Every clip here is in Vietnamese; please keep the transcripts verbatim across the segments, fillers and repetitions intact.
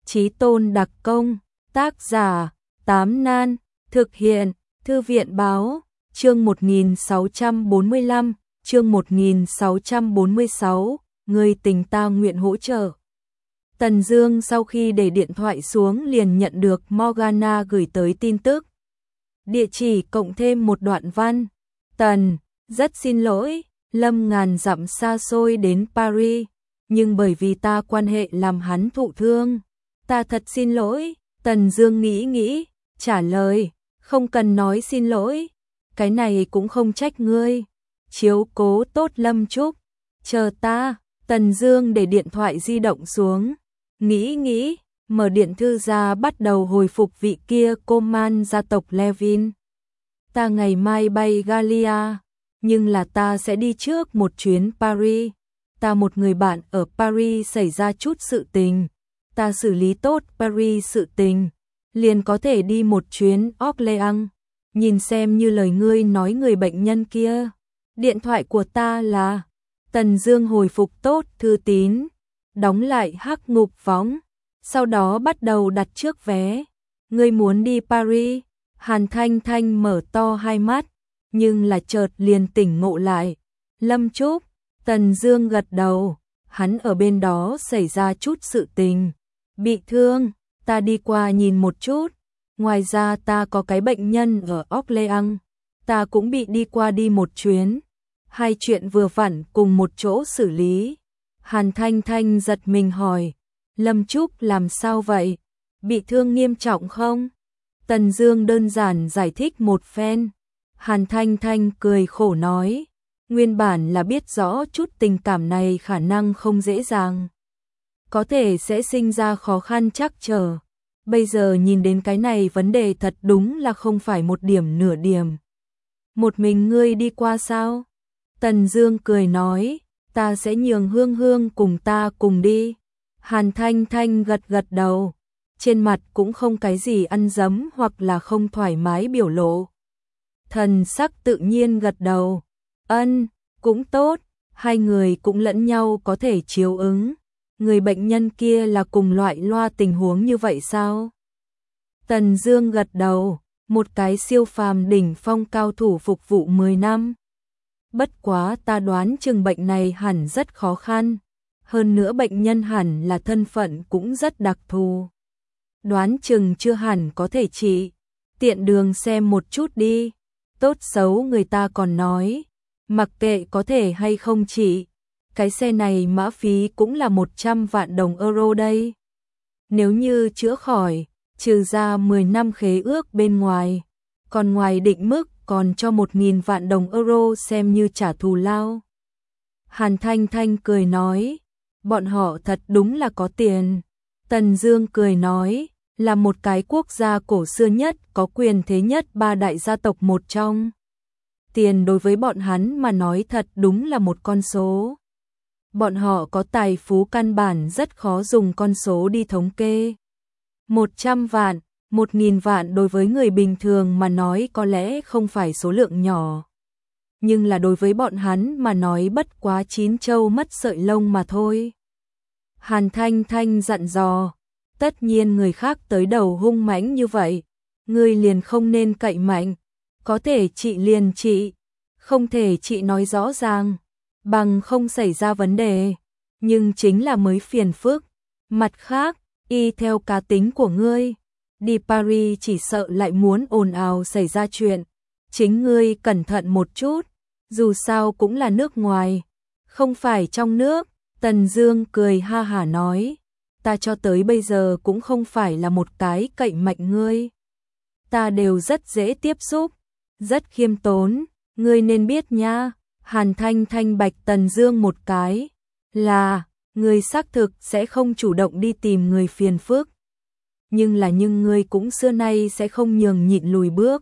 Chí tôn đặc công, tác giả, Tám Nan, thực hiện, Thư viện báo, chương một nghìn sáu trăm bốn mươi lăm, chương một nghìn sáu trăm bốn mươi sáu, người tình ta nguyện hỗ trợ. Tần Dương sau khi để điện thoại xuống liền nhận được Morgana gửi tới tin tức. Địa chỉ cộng thêm một đoạn văn. Tần, rất xin lỗi, Lâm ngàn dặm xa xôi đến Paris, nhưng bởi vì ta quan hệ làm hắn thụ thương. Ta thật xin lỗi. Tần Dương nghĩ nghĩ, trả lời, không cần nói xin lỗi, cái này cũng không trách ngươi. Chiếu cố tốt Lâm Trúc, chờ ta. Tần Dương để điện thoại di động xuống, nghĩ nghĩ, mở điện thư ra bắt đầu hồi phục vị kia Coman gia tộc Levin. Ta ngày mai bay Galia, nhưng là ta sẽ đi trước một chuyến Paris. Ta một người bạn ở Paris xảy ra chút sự tình, ta xử lý tốt Paris sự tình, liền có thể đi một chuyến Orléans, nhìn xem như lời ngươi nói người bệnh nhân kia. Điện thoại của ta là. Tần Dương hồi phục tốt thư tín, đóng lại hắc ngục võng, sau đó bắt đầu đặt trước vé. Ngươi muốn đi Paris? Hàn Thanh Thanh mở to hai mắt, nhưng là chợt liền tỉnh ngộ lại. Lâm Trúc. Tần Dương gật đầu, hắn ở bên đó xảy ra chút sự tình, bị thương, ta đi qua nhìn một chút. Ngoài ra ta có cái bệnh nhân ở Orléans, ta cũng bị đi qua đi một chuyến. Hai chuyện vừa vặn cùng một chỗ xử lý. Hàn Thanh Thanh giật mình hỏi, Lâm Trúc làm sao vậy? Bị thương nghiêm trọng không? Tần Dương đơn giản giải thích một phen. Hàn Thanh Thanh cười khổ nói, nguyên bản là biết rõ chút tình cảm này khả năng không dễ dàng, có thể sẽ sinh ra khó khăn trắc trở. Bây giờ nhìn đến cái này vấn đề thật đúng là không phải một điểm nửa điểm. Một mình ngươi đi qua sao? Tần Dương cười nói, ta sẽ nhường Hương Hương cùng ta cùng đi. Hàn Thanh Thanh gật gật đầu, trên mặt cũng không cái gì ăn dấm hoặc là không thoải mái biểu lộ. Thần sắc tự nhiên gật đầu, ân, cũng tốt, hai người cũng lẫn nhau có thể chiếu ứng. Người bệnh nhân kia là cùng loại loa tình huống như vậy sao? Tần Dương gật đầu, một cái siêu phàm đỉnh phong cao thủ phục vụ mười năm. Bất quá ta đoán chừng bệnh này hẳn rất khó khăn, hơn nữa bệnh nhân hẳn là thân phận cũng rất đặc thù. Đoán chừng chưa hẳn có thể trị, tiện đường xem một chút đi. Tốt xấu người ta còn nói, mặc kệ có thể hay không trị, cái xe này mã phí cũng là một trăm vạn đồng euro đây. Nếu như chữa khỏi, trừ ra mười năm khế ước bên ngoài, còn ngoài định mức còn cho một nghìn vạn đồng euro xem như trả thù lao. Hàn Thanh Thanh cười nói, bọn họ thật đúng là có tiền. Tần Dương cười nói, là một cái quốc gia cổ xưa nhất, có quyền thế nhất ba đại gia tộc một trong. Tiền đối với bọn hắn mà nói thật đúng là một con số. Bọn họ có tài phú căn bản rất khó dùng con số đi thống kê. một trăm vạn, một nghìn vạn đối với người bình thường mà nói có lẽ không phải số lượng nhỏ. Nhưng là đối với bọn hắn mà nói bất quá chín châu mất sợi lông mà thôi. Hàn Thanh Thanh dặn dò, tất nhiên người khác tới đầu hung mãnh như vậy, ngươi liền không nên cậy mạnh, có thể trị liền trị, không thể trị nói rõ ràng, bằng không xảy ra vấn đề, nhưng chính là mới phiền phức. Mặt khác, y theo cá tính của ngươi, đi Paris chỉ sợ lại muốn ồn ào xảy ra chuyện, chính ngươi cẩn thận một chút, dù sao cũng là nước ngoài, không phải trong nước. Tần Dương cười ha hả nói, ta cho tới bây giờ cũng không phải là một cái cậy mạnh ngươi, ta đều rất dễ tiếp xúc, rất khiêm tốn, ngươi nên biết nha. Hàn Thanh Thanh bạch Tần Dương một cái, là, ngươi xác thực sẽ không chủ động đi tìm người phiền phức, nhưng là nhưng ngươi cũng xưa nay sẽ không nhường nhịn lùi bước.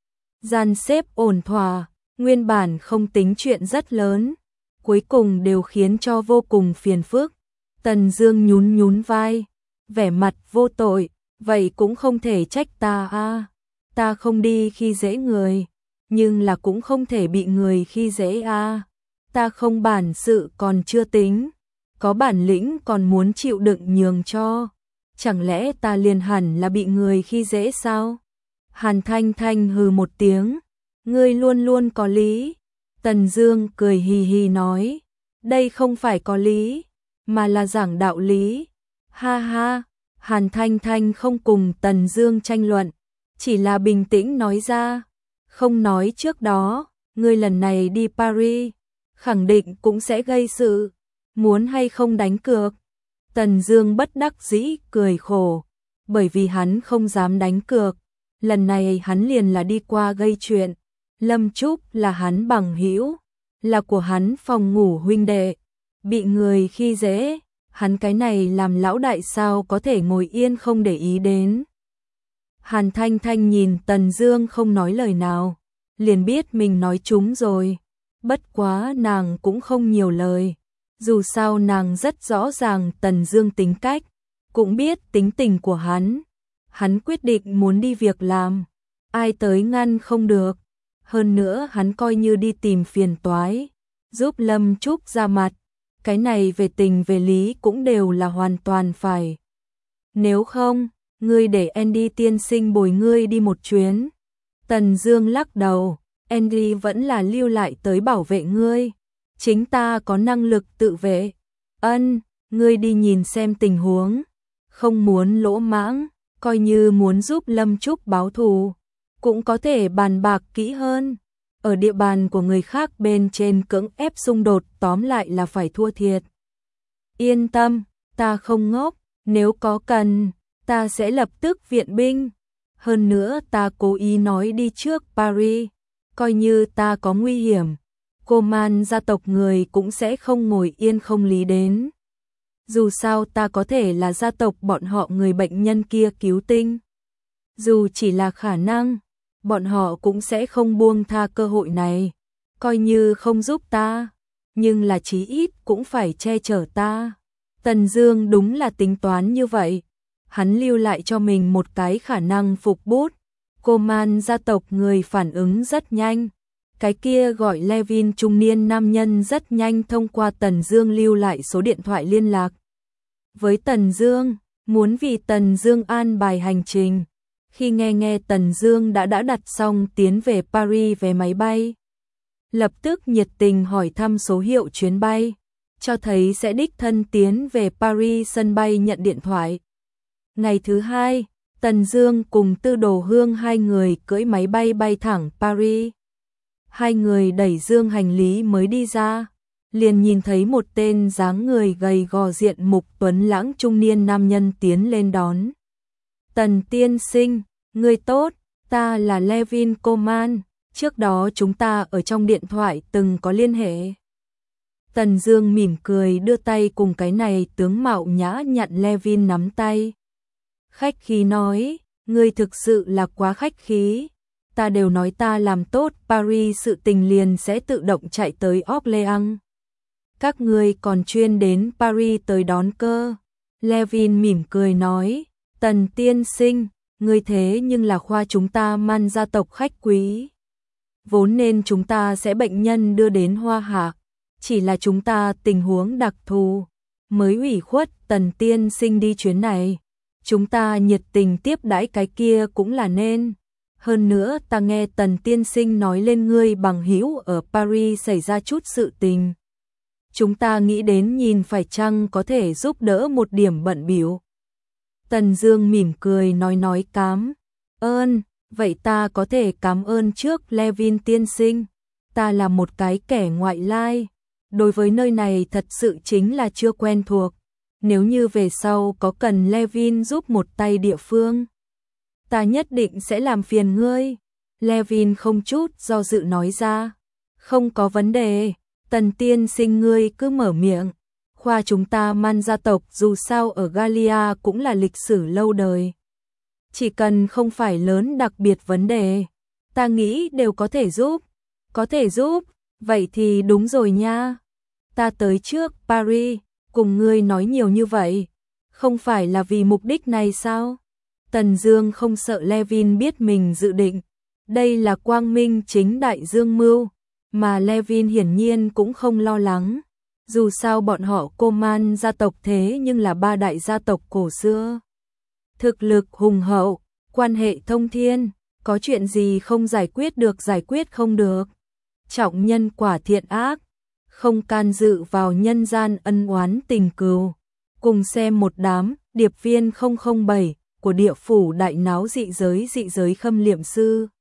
Gian xếp ổn thỏa, nguyên bản không tính chuyện rất lớn, cuối cùng đều khiến cho vô cùng phiền phức. Tần Dương nhún nhún vai, vẻ mặt vô tội, vậy cũng không thể trách ta a, ta không đi khi dễ người, nhưng là cũng không thể bị người khi dễ a, ta không bản sự còn chưa tính, có bản lĩnh còn muốn chịu đựng nhường cho, chẳng lẽ ta liền hẳn là bị người khi dễ sao? Hàn Thanh Thanh hừ một tiếng, ngươi luôn luôn có lý. Tần Dương cười hì hì nói, đây không phải có lý, mà là giảng đạo lý. Ha ha, Hàn Thanh Thanh không cùng Tần Dương tranh luận, chỉ là bình tĩnh nói ra, không nói trước đó, ngươi lần này đi Paris, khẳng định cũng sẽ gây sự, muốn hay không đánh cược? Tần Dương bất đắc dĩ cười khổ, bởi vì hắn không dám đánh cược, lần này hắn liền là đi qua gây chuyện. Lâm Trúc là hắn bằng hữu, là của hắn phòng ngủ huynh đệ, bị người khi dễ, hắn cái này làm lão đại sao có thể ngồi yên không để ý đến. Hàn Thanh Thanh nhìn Tần Dương không nói lời nào, liền biết mình nói trúng rồi, bất quá nàng cũng không nhiều lời, dù sao nàng rất rõ ràng Tần Dương tính cách, cũng biết tính tình của hắn, hắn quyết định muốn đi việc làm, ai tới ngăn không được. Hơn nữa hắn coi như đi tìm phiền toái, giúp Lâm Trúc ra mặt, cái này về tình về lý cũng đều là hoàn toàn phải. Nếu không, ngươi để Andy tiên sinh bồi ngươi đi một chuyến. Tần Dương lắc đầu, Andy vẫn là lưu lại tới bảo vệ ngươi, chính ta có năng lực tự vệ. Ân, ngươi đi nhìn xem tình huống, không muốn lỗ mãng, coi như muốn giúp Lâm Trúc báo thù, cũng có thể bàn bạc kỹ hơn. Ở địa bàn của người khác bên trên cưỡng ép xung đột tóm lại là phải thua thiệt. Yên tâm, ta không ngốc, nếu có cần, ta sẽ lập tức viện binh. Hơn nữa ta cố ý nói đi trước Paris, coi như ta có nguy hiểm, cô man gia tộc người cũng sẽ không ngồi yên không lý đến. Dù sao ta có thể là gia tộc bọn họ người bệnh nhân kia cứu tinh. Dù chỉ là khả năng, bọn họ cũng sẽ không buông tha cơ hội này, coi như không giúp ta, nhưng là chí ít cũng phải che chở ta. Tần Dương đúng là tính toán như vậy, hắn lưu lại cho mình một cái khả năng phục bút. Cô man gia tộc người phản ứng rất nhanh, cái kia gọi Levin trung niên nam nhân rất nhanh thông qua Tần Dương lưu lại số điện thoại liên lạc với Tần Dương, muốn vì Tần Dương an bài hành trình. Khi nghe nghe Tần Dương đã đã đặt xong tiến về Paris vé máy bay, lập tức nhiệt tình hỏi thăm số hiệu chuyến bay, cho thấy sẽ đích thân tiến về Paris sân bay nhận điện thoại. Ngày thứ hai, Tần Dương cùng Tư Đồ Hương hai người cưỡi máy bay bay thẳng Paris. Hai người đẩy dương hành lý mới đi ra, liền nhìn thấy một tên dáng người gầy gò diện mục tuấn lãng trung niên nam nhân tiến lên đón. Tần tiên sinh, ngươi tốt, ta là Levin Coman, trước đó chúng ta ở trong điện thoại từng có liên hệ. Tần Dương mỉm cười đưa tay cùng cái này tướng mạo nhã nhặn Levin nắm tay. Khách khí nói, ngươi thực sự là quá khách khí, ta đều nói ta làm tốt Paris sự tình liền sẽ tự động chạy tới Orléans. Các ngươi còn chuyên đến Paris tới đón cơ. Levin mỉm cười nói, Tần tiên sinh, ngươi thế nhưng là khoa chúng ta man gia tộc khách quý. Vốn nên chúng ta sẽ bệnh nhân đưa đến Hoa Hạ, chỉ là chúng ta tình huống đặc thù, mới ủy khuất Tần tiên sinh đi chuyến này. Chúng ta nhiệt tình tiếp đãi cái kia cũng là nên. Hơn nữa ta nghe Tần tiên sinh nói lên ngươi bằng hữu ở Paris xảy ra chút sự tình. Chúng ta nghĩ đến nhìn phải chăng có thể giúp đỡ một điểm bận bịu. Tần Dương mỉm cười nói nói cám ơn, vậy ta có thể cảm ơn trước Levin tiên sinh. Ta là một cái kẻ ngoại lai, đối với nơi này thật sự chính là chưa quen thuộc. Nếu như về sau có cần Levin giúp một tay địa phương, ta nhất định sẽ làm phiền ngươi. Levin không chút do dự nói ra, không có vấn đề, Tần tiên sinh ngươi cứ mở miệng. Khoa chúng ta man gia tộc dù sao ở Galia cũng là lịch sử lâu đời. Chỉ cần không phải lớn đặc biệt vấn đề, ta nghĩ đều có thể giúp. Có thể giúp, vậy thì đúng rồi nha. Ta tới trước Paris, cùng ngươi nói nhiều như vậy, không phải là vì mục đích này sao? Tần Dương không sợ Levin biết mình dự định, đây là quang minh chính đại dương mưu, mà Levin hiển nhiên cũng không lo lắng. Dù sao bọn họ Coman gia tộc thế nhưng là ba đại gia tộc cổ xưa. thực lực hùng hậu, quan hệ thông thiên, có chuyện gì không giải quyết được giải quyết không được. Trọng nhân quả thiện ác, không can dự vào nhân gian ân oán tình cừu. Cùng xem một đám điệp viên không không bảy của địa phủ đại náo dị giới dị giới khâm liệm sư.